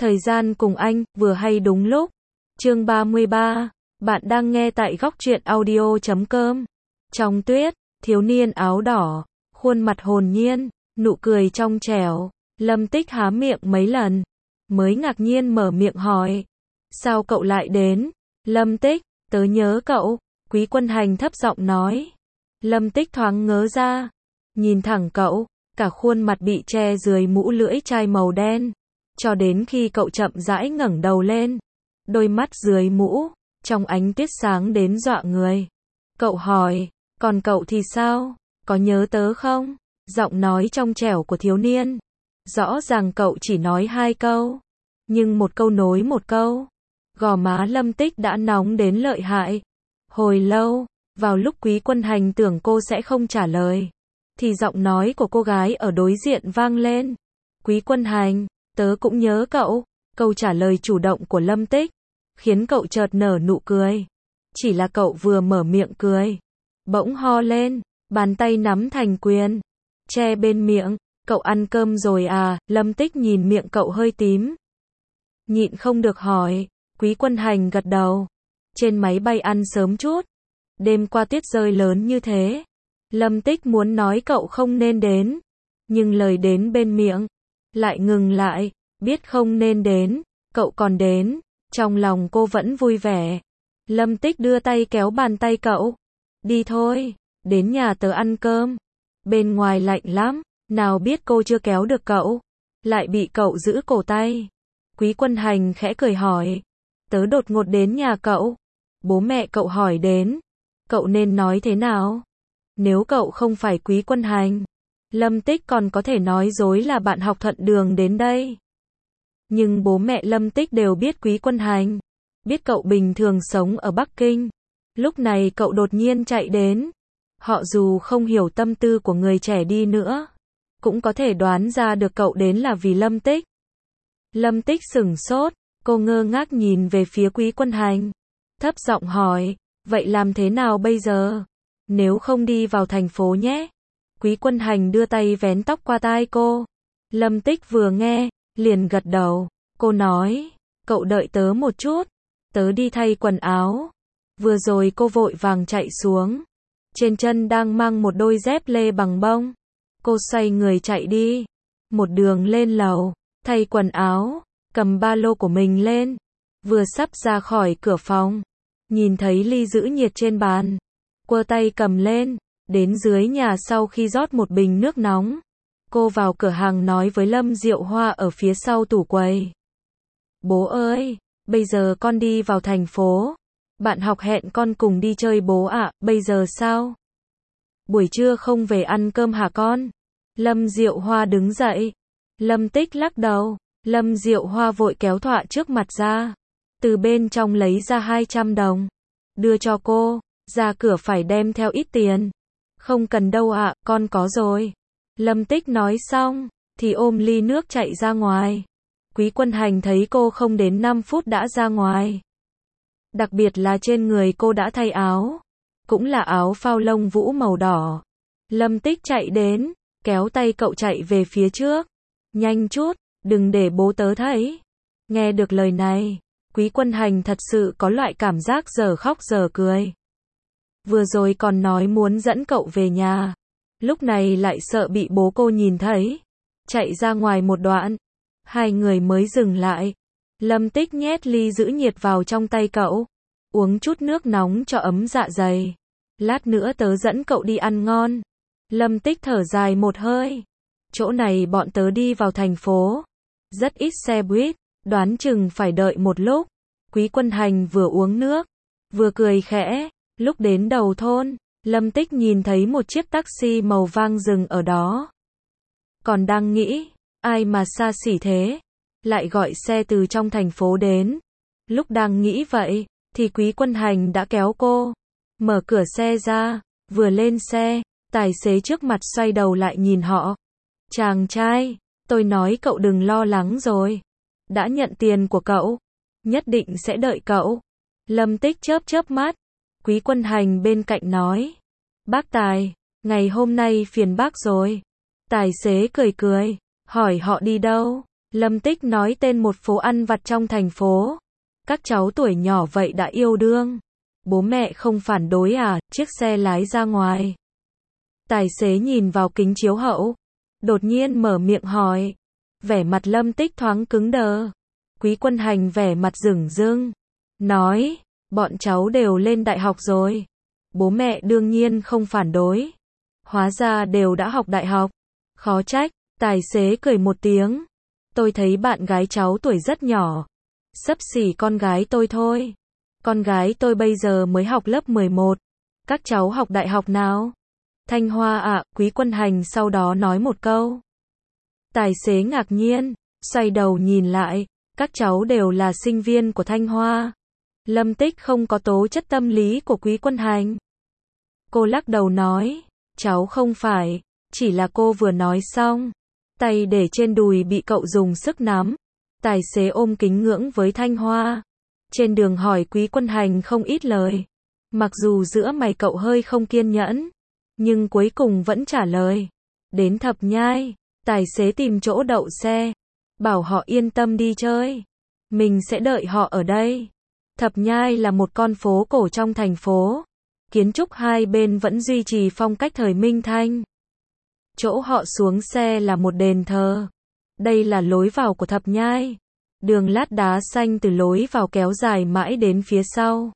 Thời gian cùng anh, vừa hay đúng lúc. Chương 33. Bạn đang nghe tại góc truyện audio.com. Trong tuyết, thiếu niên áo đỏ, khuôn mặt hồn nhiên, nụ cười trong trẻo. Lâm Tích há miệng mấy lần, mới ngạc nhiên mở miệng hỏi. Sao cậu lại đến? Lâm Tích, tớ nhớ cậu. Quý Quân Hành thấp giọng nói. Lâm Tích thoáng ngớ ra, nhìn thẳng cậu, cả khuôn mặt bị che dưới mũ lưỡi chai màu đen. Cho đến khi cậu chậm rãi ngẩng đầu lên, đôi mắt dưới mũ, trong ánh tuyết sáng đến dọa người. Cậu hỏi, còn cậu thì sao? Có nhớ tớ không? Giọng nói trong trẻo của thiếu niên. Rõ ràng cậu chỉ nói 2 câu, nhưng một câu nối một câu. Gò má Lâm Tích đã nóng đến lợi hại. Hồi lâu, vào lúc Quý Quân Hành tưởng cô sẽ không trả lời, thì giọng nói của cô gái ở đối diện vang lên. Quý Quân Hành, tớ cũng nhớ cậu. Câu trả lời chủ động của Lâm Tích khiến cậu chợt nở nụ cười. Chỉ là cậu vừa mở miệng cười, bỗng ho lên, bàn tay nắm thành quyền, che bên miệng. Cậu ăn cơm rồi à? Lâm Tích nhìn miệng cậu hơi tím, nhịn không được hỏi. Quý Quân Hành gật đầu. Trên máy bay ăn sớm chút. Đêm qua tuyết rơi lớn như thế. Lâm Tích muốn nói cậu không nên đến, nhưng lời đến bên miệng lại ngừng lại. Biết không nên đến, cậu còn đến. Trong lòng cô vẫn vui vẻ. Lâm Tích đưa tay kéo bàn tay cậu. Đi thôi, đến nhà tớ ăn cơm. Bên ngoài lạnh lắm. Nào biết cô chưa kéo được cậu, lại bị cậu giữ cổ tay. Quý Quân Hành khẽ cười hỏi. Tớ đột ngột đến nhà cậu. Bố mẹ cậu hỏi đến. Cậu nên nói thế nào? Nếu cậu không phải Quý Quân Hành, Lâm Tích còn có thể nói dối là bạn học thuận đường đến đây. Nhưng bố mẹ Lâm Tích đều biết Quý Quân Hành, biết cậu bình thường sống ở Bắc Kinh. Lúc này cậu đột nhiên chạy đến. Họ dù không hiểu tâm tư của người trẻ đi nữa, cũng có thể đoán ra được cậu đến là vì Lâm Tích. Lâm Tích sửng sốt, cô ngơ ngác nhìn về phía Quý Quân Hành, thấp giọng hỏi, vậy làm thế nào bây giờ? Nếu không đi vào thành phố nhé. Quý Quân Hành đưa tay vén tóc qua tai cô. Lâm Tích vừa nghe, liền gật đầu. Cô nói, cậu đợi tớ một chút, tớ đi thay quần áo. Vừa rồi cô vội vàng chạy xuống, trên chân đang mang một đôi dép lê bằng bông. Cô xoay người chạy đi, một đường lên lầu, thay quần áo, cầm ba lô của mình lên. Vừa sắp ra khỏi cửa phòng, nhìn thấy ly giữ nhiệt trên bàn, quơ tay cầm lên. Đến dưới nhà sau khi rót một bình nước nóng, cô vào cửa hàng nói với Lâm Diệu Hoa ở phía sau tủ quầy. Bố ơi, bây giờ con đi vào thành phố. Bạn học hẹn con cùng đi chơi bố ạ. Bây giờ sao? Buổi trưa không về ăn cơm hả con? Lâm Diệu Hoa đứng dậy. Lâm Tích lắc đầu. Lâm Diệu Hoa vội kéo thọa trước mặt ra, từ bên trong lấy ra 200 đồng, đưa cho cô. Ra cửa phải đem theo ít tiền. Không cần đâu ạ, con có rồi. Lâm Tích nói xong, thì ôm ly nước chạy ra ngoài. Quý Quân Hành thấy cô không đến 5 phút đã ra ngoài. Đặc biệt là trên người cô đã thay áo, cũng là áo phao lông vũ màu đỏ. Lâm Tích chạy đến, kéo tay cậu chạy về phía trước. Nhanh chút, đừng để bố tớ thấy. Nghe được lời này, Quý Quân Hành thật sự có loại cảm giác giờ khóc giờ cười. Vừa rồi còn nói muốn dẫn cậu về nhà, lúc này lại sợ bị bố cô nhìn thấy. Chạy ra ngoài một đoạn, hai người mới dừng lại. Lâm Tích nhét ly giữ nhiệt vào trong tay cậu. Uống chút nước nóng cho ấm dạ dày. Lát nữa tớ dẫn cậu đi ăn ngon. Lâm Tích thở dài một hơi. Chỗ này bọn tớ đi vào thành phố, rất ít xe buýt, đoán chừng phải đợi một lúc. Quý Quân Hành vừa uống nước, vừa cười khẽ. Lúc đến đầu thôn, Lâm Tích nhìn thấy một chiếc taxi màu vàng dừng ở đó. Còn đang nghĩ, ai mà xa xỉ thế, lại gọi xe từ trong thành phố đến. Lúc đang nghĩ vậy, thì Quý Quân Hành đã kéo cô, mở cửa xe ra. Vừa lên xe, tài xế trước mặt xoay đầu lại nhìn họ. Chàng trai, tôi nói cậu đừng lo lắng rồi. Đã nhận tiền của cậu, nhất định sẽ đợi cậu. Lâm Tích chớp chớp mắt. Quý Quân Hành bên cạnh nói. Bác Tài, ngày hôm nay phiền bác rồi. Tài xế cười cười, hỏi họ đi đâu. Lâm Tích nói tên một phố ăn vặt trong thành phố. Các cháu tuổi nhỏ vậy đã yêu đương. Bố mẹ không phản đối à? Chiếc xe lái ra ngoài. Tài xế nhìn vào kính chiếu hậu. Đột nhiên mở miệng hỏi. Vẻ mặt Lâm Tích thoáng cứng đờ. Quý Quân Hành vẻ mặt dửng dưng. Nói, bọn cháu đều lên đại học rồi. Bố mẹ đương nhiên không phản đối. Hóa ra đều đã học đại học. Khó trách, tài xế cười một tiếng. Tôi thấy bạn gái cháu tuổi rất nhỏ. Xấp xỉ con gái tôi thôi. Con gái tôi bây giờ mới học lớp 11. Các cháu học đại học nào? Thanh Hoa ạ, Quý Quân Hành sau đó nói một câu. Tài xế ngạc nhiên, xoay đầu nhìn lại, các cháu đều là sinh viên của Thanh Hoa. Lâm Tích không có tố chất tâm lý của Quý Quân Hành. Cô lắc đầu nói, cháu không phải, chỉ là cô vừa nói xong. Tay để trên đùi bị cậu dùng sức nắm. Tài xế ôm kính ngưỡng với Thanh Hoa. Trên đường hỏi Quý Quân Hành không ít lời. Mặc dù giữa mày cậu hơi không kiên nhẫn, nhưng cuối cùng vẫn trả lời. Đến Thập Nhai, tài xế tìm chỗ đậu xe. Bảo họ yên tâm đi chơi. Mình sẽ đợi họ ở đây. Thập Nhai là một con phố cổ trong thành phố. Kiến trúc hai bên vẫn duy trì phong cách thời Minh Thanh. Chỗ họ xuống xe là một đền thờ. Đây là lối vào của Thập Nhai. Đường lát đá xanh từ lối vào kéo dài mãi đến phía sau.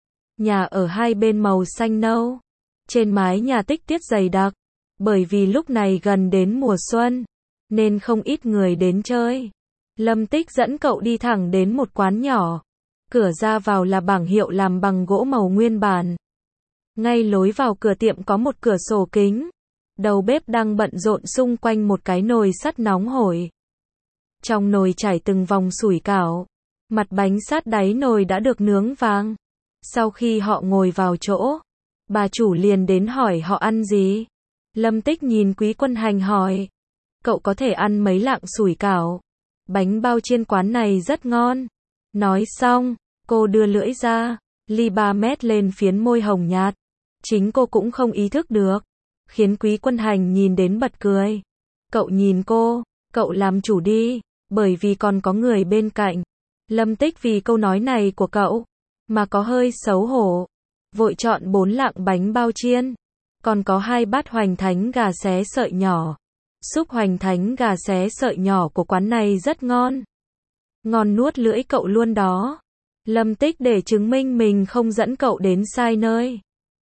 Nhà ở hai bên màu xanh nâu. Trên mái nhà tích tiết dày đặc. Bởi vì lúc này gần đến mùa xuân, nên không ít người đến chơi. Lâm Tích dẫn cậu đi thẳng đến một quán nhỏ. Cửa ra vào là bảng hiệu làm bằng gỗ màu nguyên bản. Ngay lối vào cửa tiệm có một cửa sổ kính. Đầu bếp đang bận rộn xung quanh một cái nồi sắt nóng hổi. Trong nồi chảy từng vòng sủi cảo. Mặt bánh sát đáy nồi đã được nướng vàng. Sau khi họ ngồi vào chỗ, bà chủ liền đến hỏi họ ăn gì. Lâm Tích nhìn Quý Quân Hành hỏi. Cậu có thể ăn mấy lạng sủi cảo. Bánh bao chiên quán này rất ngon. Nói xong, cô đưa lưỡi ra. Ly 3 mét lên phiến môi hồng nhạt. Chính cô cũng không ý thức được. Khiến Quý Quân Hành nhìn đến bật cười. Cậu nhìn cô, cậu làm chủ đi. Bởi vì còn có người bên cạnh. Lâm Tích vì câu nói này của cậu mà có hơi xấu hổ. Vội chọn 4 lạng bánh bao chiên. Còn có 2 bát hoành thánh gà xé sợi nhỏ. Súp hoành thánh gà xé sợi nhỏ của quán này rất ngon. Ngon nuốt lưỡi cậu luôn đó. Lâm Tích để chứng minh mình không dẫn cậu đến sai nơi.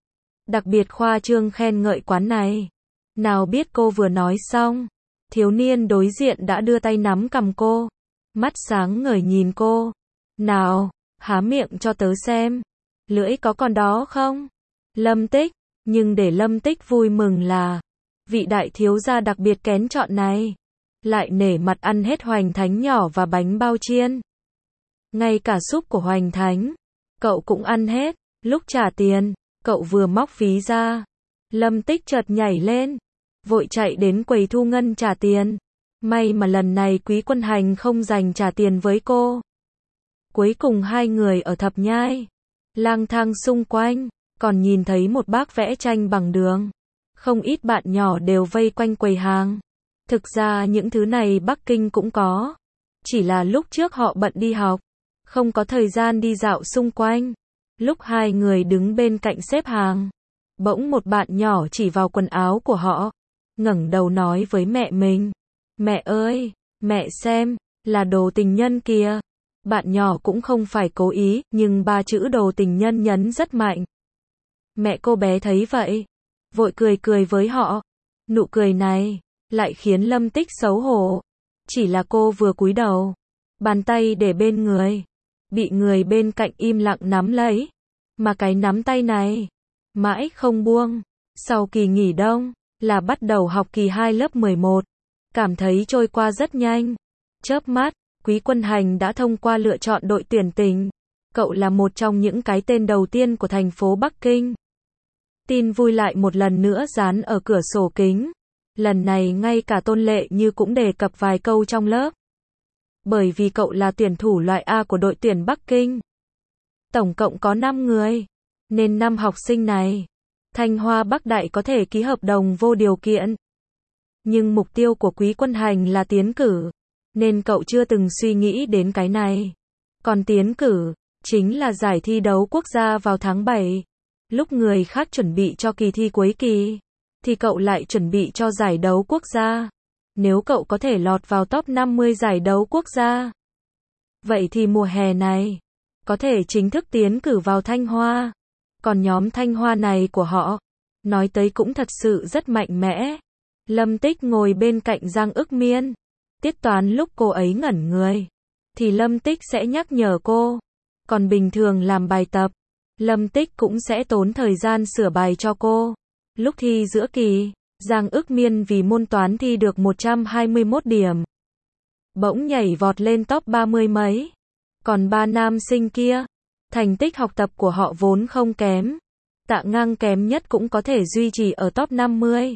Đặc biệt khoa trương khen ngợi quán này. Nào biết cô vừa nói xong, thiếu niên đối diện đã đưa tay nắm cằm cô. Mắt sáng ngời nhìn cô. Nào, há miệng cho tớ xem. Lưỡi có còn đó không? Lâm Tích. Nhưng để Lâm Tích vui mừng là vị đại thiếu gia đặc biệt kén chọn này lại nể mặt ăn hết hoành thánh nhỏ và bánh bao chiên. Ngay cả súp của hoành thánh, cậu cũng ăn hết. Lúc trả tiền, cậu vừa móc ví ra. Lâm Tích chợt nhảy lên, vội chạy đến quầy thu ngân trả tiền. May mà lần này Quý Quân Hành không dành trả tiền với cô. Cuối cùng hai người ở Thập Nhai lang thang xung quanh, còn nhìn thấy một bác vẽ tranh bằng đường. Không ít bạn nhỏ đều vây quanh quầy hàng. Thực ra những thứ này Bắc Kinh cũng có. Chỉ là lúc trước họ bận đi học, không có thời gian đi dạo xung quanh. Lúc hai người đứng bên cạnh xếp hàng, bỗng một bạn nhỏ chỉ vào quần áo của họ, ngẩng đầu nói với mẹ mình. Mẹ ơi, mẹ xem, là đồ tình nhân kìa. Bạn nhỏ cũng không phải cố ý, nhưng ba chữ đồ tình nhân nhấn rất mạnh. Mẹ cô bé thấy vậy, vội cười cười với họ. Nụ cười này lại khiến Lâm Tích xấu hổ. Chỉ là cô vừa cúi đầu, bàn tay để bên người, bị người bên cạnh im lặng nắm lấy. Mà cái nắm tay này mãi không buông. Sau kỳ nghỉ đông, là bắt đầu học kỳ 2 lớp 11. Cảm thấy trôi qua rất nhanh. Chớp mắt, Quý Quân Hành đã thông qua lựa chọn đội tuyển tỉnh. Cậu là một trong những cái tên đầu tiên của thành phố Bắc Kinh. Tin vui lại một lần nữa dán ở cửa sổ kính. Lần này ngay cả Tôn Lệ Như cũng đề cập vài câu trong lớp. Bởi vì cậu là tuyển thủ loại A của đội tuyển Bắc Kinh. Tổng cộng có 5 người. Nên 5 học sinh này, Thanh Hoa Bắc Đại có thể ký hợp đồng vô điều kiện. Nhưng mục tiêu của Quý Quân Hành là tiến cử. nên cậu chưa từng suy nghĩ đến cái này. Còn tiến cử, chính là giải thi đấu quốc gia vào tháng 7. Lúc người khác chuẩn bị cho kỳ thi cuối kỳ, thì cậu lại chuẩn bị cho giải đấu quốc gia. Nếu cậu có thể lọt vào top 50 giải đấu quốc gia, vậy thì mùa hè này, có thể chính thức tiến cử vào Thanh Hoa. Còn nhóm Thanh Hoa này của họ, nói tới cũng thật sự rất mạnh mẽ. Lâm Tích ngồi bên cạnh Giang Ức Miên. Tiết toán lúc cô ấy ngẩn người, thì Lâm Tích sẽ nhắc nhở cô. Còn bình thường làm bài tập, Lâm Tích cũng sẽ tốn thời gian sửa bài cho cô. Lúc thi giữa kỳ, Giang Ức Miên vì môn toán thi được 121 điểm. Bỗng nhảy vọt lên top 30 mấy. Còn ba nam sinh kia, thành tích học tập của họ vốn không kém. Tạ Ngang kém nhất cũng có thể duy trì ở top 50.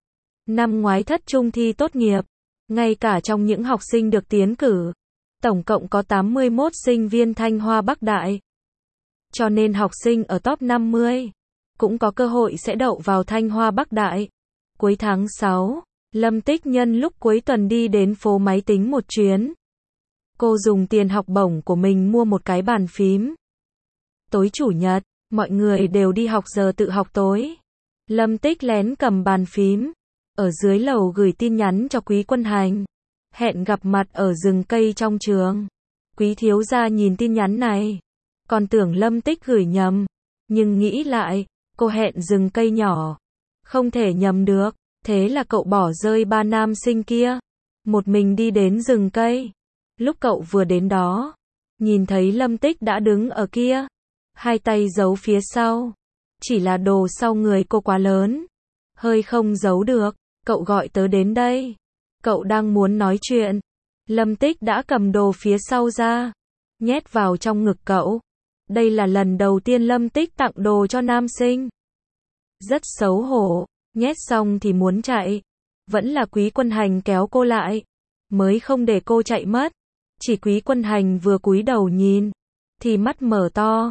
Năm ngoái thất trung thi tốt nghiệp, ngay cả trong những học sinh được tiến cử, tổng cộng có 81 sinh viên Thanh Hoa Bắc Đại. Cho nên học sinh ở top 50 cũng có cơ hội sẽ đậu vào Thanh Hoa Bắc Đại. Cuối tháng 6, Lâm Tích nhân lúc cuối tuần đi đến phố máy tính một chuyến. Cô dùng tiền học bổng của mình mua một cái bàn phím. Tối chủ nhật, mọi người đều đi học giờ tự học tối. Lâm Tích lén cầm bàn phím, ở dưới lầu gửi tin nhắn cho Quý Quân Hành. Hẹn gặp mặt ở rừng cây trong trường. Quý thiếu gia nhìn tin nhắn này, còn tưởng Lâm Tích gửi nhầm. Nhưng nghĩ lại, cô hẹn rừng cây nhỏ, không thể nhầm được. Thế là cậu bỏ rơi ba nam sinh kia, một mình đi đến rừng cây. Lúc cậu vừa đến đó, nhìn thấy Lâm Tích đã đứng ở kia, hai tay giấu phía sau. Chỉ là đồ sau người cô quá lớn, hơi không giấu được. Cậu gọi tớ đến đây. Cậu đang muốn nói chuyện, Lâm Tích đã cầm đồ phía sau ra, nhét vào trong ngực cậu. Đây là lần đầu tiên Lâm Tích tặng đồ cho nam sinh. Rất xấu hổ, nhét xong thì muốn chạy. Vẫn là Quý Quân Hành kéo cô lại, mới không để cô chạy mất. Chỉ Quý Quân Hành vừa cúi đầu nhìn, thì mắt mở to.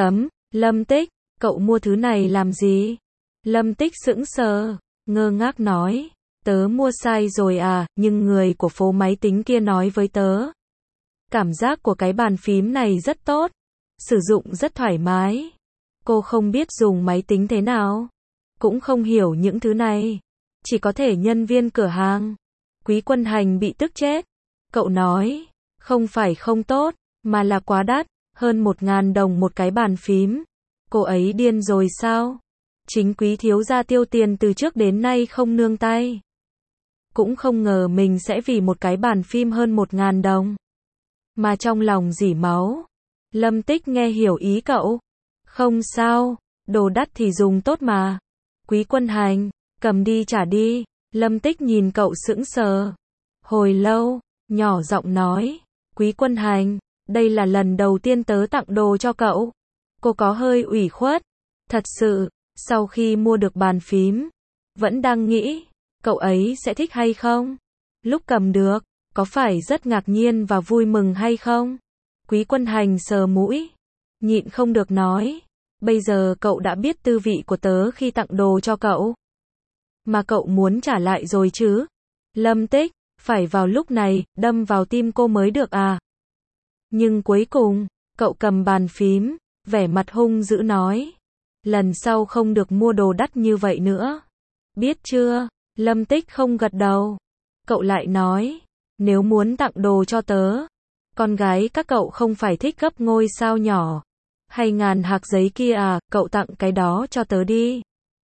Lâm Tích, cậu mua thứ này làm gì? Lâm Tích sững sờ, ngơ ngác nói, tớ mua sai rồi à, nhưng người của phố máy tính kia nói với tớ. Cảm giác của cái bàn phím này rất tốt, sử dụng rất thoải mái. Cô không biết dùng máy tính thế nào, cũng không hiểu những thứ này, chỉ có thể nhân viên cửa hàng. Quý Quân Hành bị tức chết. Cậu nói, không phải không tốt, mà là quá đắt, hơn 1.000 đồng một cái bàn phím. Cô ấy điên rồi sao? Chính Quý thiếu gia tiêu tiền từ trước đến nay không nương tay. Cũng không ngờ mình sẽ vì một cái bàn phím hơn 1.000 đồng. Mà trong lòng rỉ máu. Lâm Tích nghe hiểu ý cậu. Không sao, đồ đắt thì dùng tốt mà. Quý Quân Hành, cầm đi trả đi. Lâm Tích nhìn cậu sững sờ. Hồi lâu, nhỏ giọng nói, Quý Quân Hành, đây là lần đầu tiên tớ tặng đồ cho cậu. Cô có hơi ủy khuất. Thật sự, sau khi mua được bàn phím, vẫn đang nghĩ, cậu ấy sẽ thích hay không? Lúc cầm được, có phải rất ngạc nhiên và vui mừng hay không? Quý Quân Hành sờ mũi, nhịn không được nói, bây giờ cậu đã biết tư vị của tớ khi tặng đồ cho cậu. Mà cậu muốn trả lại rồi chứ? Lâm Tích, phải vào lúc này, đâm vào tim cô mới được à? Nhưng cuối cùng, cậu cầm bàn phím, vẻ mặt hung dữ nói, lần sau không được mua đồ đắt như vậy nữa. Biết chưa? Lâm Tích không gật đầu. Cậu lại nói, nếu muốn tặng đồ cho tớ, con gái các cậu không phải thích gấp ngôi sao nhỏ, hay ngàn hạc giấy kia à, cậu tặng cái đó cho tớ đi.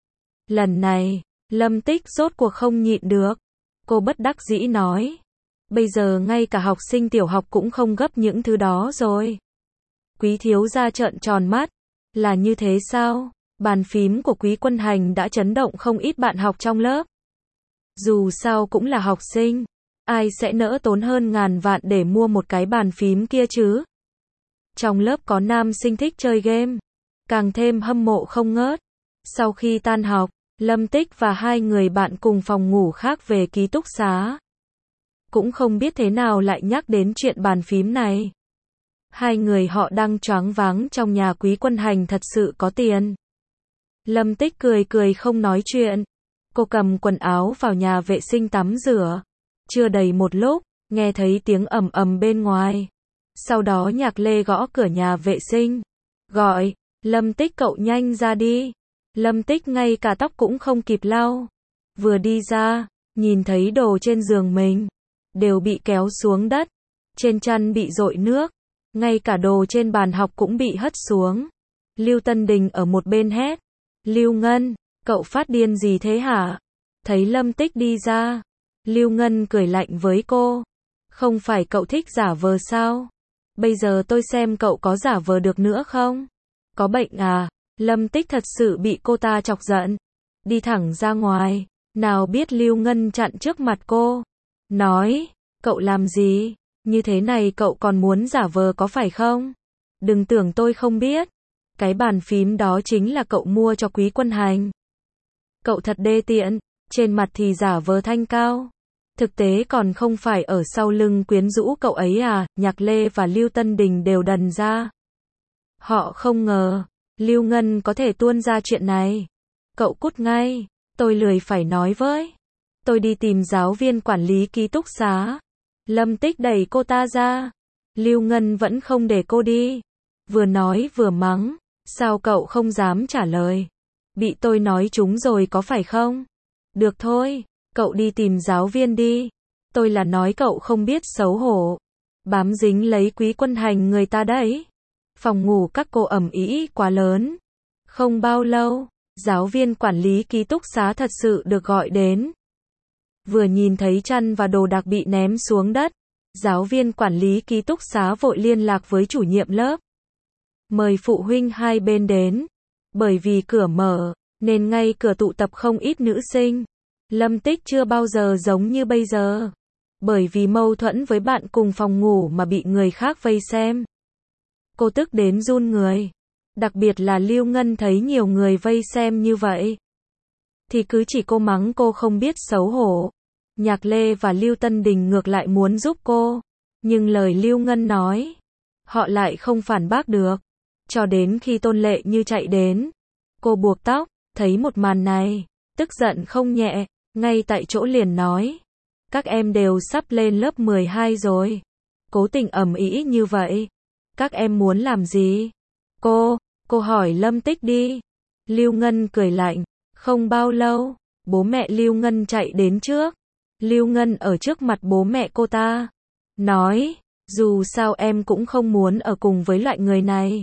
Lần này, Lâm Tích rốt cuộc không nhịn được. Cô bất đắc dĩ nói, bây giờ ngay cả học sinh tiểu học cũng không gấp những thứ đó rồi. Quý thiếu gia trợn tròn mắt, là như thế sao? Bàn phím của Quý Quân Hành đã chấn động không ít bạn học trong lớp. Dù sao cũng là học sinh, ai sẽ nỡ tốn hơn ngàn vạn để mua một cái bàn phím kia chứ? Trong lớp có nam sinh thích chơi game, càng thêm hâm mộ không ngớt. Sau khi tan học, Lâm Tích và hai người bạn cùng phòng ngủ khác về ký túc xá. Cũng không biết thế nào lại nhắc đến chuyện bàn phím này. Hai người họ đang choáng váng trong nhà Quý Quân Hành thật sự có tiền. Lâm Tích cười cười không nói chuyện. Cô cầm quần áo vào nhà vệ sinh tắm rửa. Chưa đầy một lúc, nghe thấy tiếng ầm ầm bên ngoài. Sau đó Nhạc Lê gõ cửa nhà vệ sinh, gọi, Lâm Tích cậu nhanh ra đi. Lâm Tích ngay cả tóc cũng không kịp lau. Vừa đi ra, nhìn thấy đồ trên giường mình, đều bị kéo xuống đất, trên chăn bị dội nước, ngay cả đồ trên bàn học cũng bị hất xuống. Lưu Tân Đình ở một bên hét, Lưu Ngân, cậu phát điên gì thế hả? Thấy Lâm Tích đi ra, Lưu Ngân cười lạnh với cô, không phải cậu thích giả vờ sao? Bây giờ tôi xem cậu có giả vờ được nữa không? Có bệnh à? Lâm Tích thật sự bị cô ta chọc giận, đi thẳng ra ngoài, nào biết Lưu Ngân chặn trước mặt cô, nói, cậu làm gì? Như thế này cậu còn muốn giả vờ có phải không? Đừng tưởng tôi không biết, cái bàn phím đó chính là cậu mua cho Quý Quân Hành. Cậu thật đê tiện, trên mặt thì giả vờ thanh cao, thực tế còn không phải ở sau lưng quyến rũ cậu ấy à? Nhạc Lê và Lưu Tân Đình đều đần ra. Họ không ngờ, Lưu Ngân có thể tuôn ra chuyện này. Cậu cút ngay, tôi lười phải nói với. Tôi đi tìm giáo viên quản lý ký túc xá. Lâm Tích đẩy cô ta ra. Lưu Ngân vẫn không để cô đi. Vừa nói vừa mắng, sao cậu không dám trả lời? Bị tôi nói trúng rồi có phải không? Được thôi, cậu đi tìm giáo viên đi. Tôi là nói cậu không biết xấu hổ. Bám dính lấy Quý Quân Hành người ta đấy. Phòng ngủ các cô ầm ĩ quá lớn. Không bao lâu, giáo viên quản lý ký túc xá thật sự được gọi đến. Vừa nhìn thấy chăn và đồ đạc bị ném xuống đất, giáo viên quản lý ký túc xá vội liên lạc với chủ nhiệm lớp. Mời phụ huynh hai bên đến. Bởi vì cửa mở, nên ngay cửa tụ tập không ít nữ sinh. Lâm Tích chưa bao giờ giống như bây giờ. Bởi vì mâu thuẫn với bạn cùng phòng ngủ mà bị người khác vây xem. Cô tức đến run người. Đặc biệt là Lưu Ngân thấy nhiều người vây xem như vậy, thì cứ chỉ cô mắng cô không biết xấu hổ. Nhạc Lê và Lưu Tân Đình ngược lại muốn giúp cô, nhưng lời Lưu Ngân nói, họ lại không phản bác được. Cho đến khi Tôn Lệ Như chạy đến, cô buộc tóc, thấy một màn này, tức giận không nhẹ, ngay tại chỗ liền nói, các em đều sắp lên lớp 12 rồi, cố tình ầm ĩ như vậy, các em muốn làm gì? Cô hỏi Lâm Tích đi. Lưu Ngân cười lạnh, không bao lâu, bố mẹ Lưu Ngân chạy đến trước. Lưu Ngân ở trước mặt bố mẹ cô ta, nói, dù sao em cũng không muốn ở cùng với loại người này.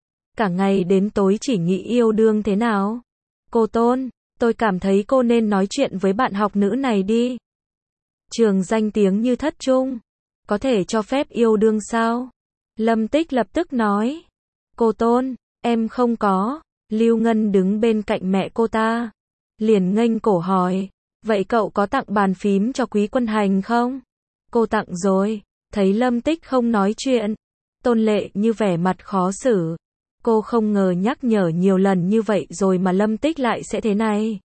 Cả ngày đến tối chỉ nghĩ yêu đương thế nào. Cô Tôn, tôi cảm thấy cô nên nói chuyện với bạn học nữ này đi. Trường danh tiếng như Thất Trung, có thể cho phép yêu đương sao? Lâm Tích lập tức nói, cô Tôn, em không có. Lưu Ngân đứng bên cạnh mẹ cô ta, liền nghênh cổ hỏi, vậy cậu có tặng bàn phím cho Quý Quân Hành không? Cô tặng rồi. Thấy Lâm Tích không nói chuyện, Tôn Lệ Như vẻ mặt khó xử. Cô không ngờ nhắc nhở nhiều lần như vậy rồi mà Lâm Tích lại sẽ thế này.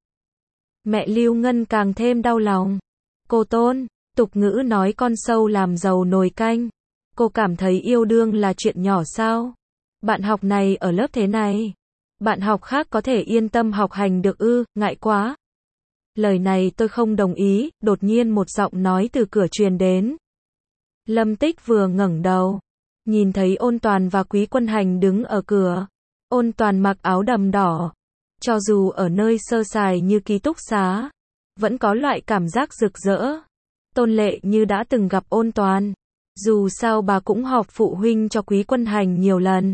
Mẹ Lưu Ngân càng thêm đau lòng. Cô Tôn, tục ngữ nói con sâu làm giàu nồi canh. Cô cảm thấy yêu đương là chuyện nhỏ sao? Bạn học này ở lớp thế này, bạn học khác có thể yên tâm học hành được ư? Ngại quá. Lời này tôi không đồng ý. Đột nhiên một giọng nói từ cửa truyền đến. Lâm Tích vừa ngẩng đầu, nhìn thấy Ôn Toàn và Quý Quân Hành đứng ở cửa. Ôn Toàn mặc áo đầm đỏ, cho dù ở nơi sơ sài như ký túc xá, vẫn có loại cảm giác rực rỡ. Tôn Lệ Như đã từng gặp Ôn Toàn, dù sao bà cũng họp phụ huynh cho Quý Quân Hành nhiều lần.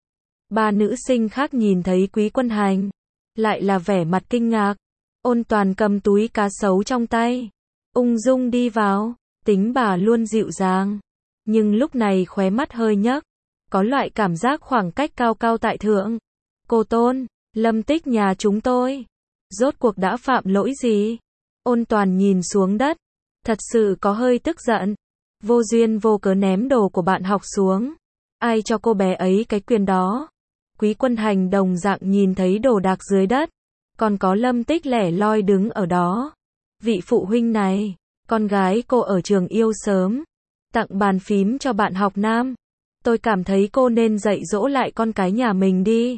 Ba nữ sinh khác nhìn thấy Quý Quân Hành, lại là vẻ mặt kinh ngạc. Ôn Toàn cầm túi cá sấu trong tay, ung dung đi vào, tính bà luôn dịu dàng, nhưng lúc này khóe mắt hơi nhấc, có loại cảm giác khoảng cách cao cao tại thượng. Cô Tôn, Lâm Tích nhà chúng tôi, rốt cuộc đã phạm lỗi gì? Ôn Toàn nhìn xuống đất, thật sự có hơi tức giận, vô duyên vô cớ ném đồ của bạn học xuống. Ai cho cô bé ấy cái quyền đó? Quý Quân Hành đồng dạng nhìn thấy đồ đạc dưới đất, còn có Lâm Tích lẻ loi đứng ở đó. Vị phụ huynh này, con gái cô ở trường yêu sớm, tặng bàn phím cho bạn học nam. Tôi cảm thấy cô nên dạy dỗ lại con cái nhà mình đi.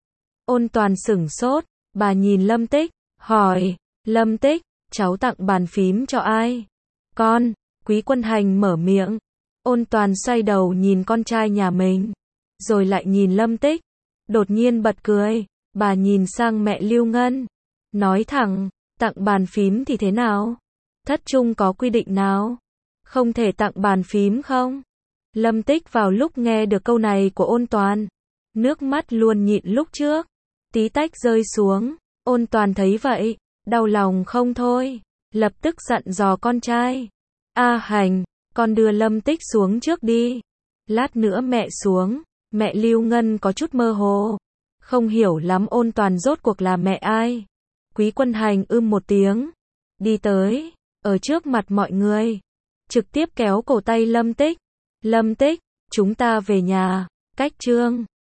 Ôn Toàn sửng sốt, bà nhìn Lâm Tích, hỏi, Lâm Tích, cháu tặng bàn phím cho ai? Con, Quý Quân Hành mở miệng. Ôn Toàn xoay đầu nhìn con trai nhà mình, rồi lại nhìn Lâm Tích, đột nhiên bật cười, bà nhìn sang mẹ Lưu Ngân, nói thẳng, tặng bàn phím thì thế nào? Thất trung có quy định nào? Không thể tặng bàn phím không? Lâm Tích vào lúc nghe được câu này của Ôn Toàn, nước mắt luôn nhịn lúc trước, tí tách rơi xuống. Ôn Toàn thấy vậy, đau lòng không thôi, lập tức dặn dò con trai. A Hành, con đưa Lâm Tích xuống trước đi. Lát nữa mẹ xuống. Mẹ Lưu Ngân có chút mơ hồ, không hiểu lắm Ôn Toàn rốt cuộc là mẹ ai. Quý Quân Hành một tiếng, đi tới, ở trước mặt mọi người, trực tiếp kéo cổ tay Lâm Tích. Lâm Tích, chúng ta về nhà, cách Trương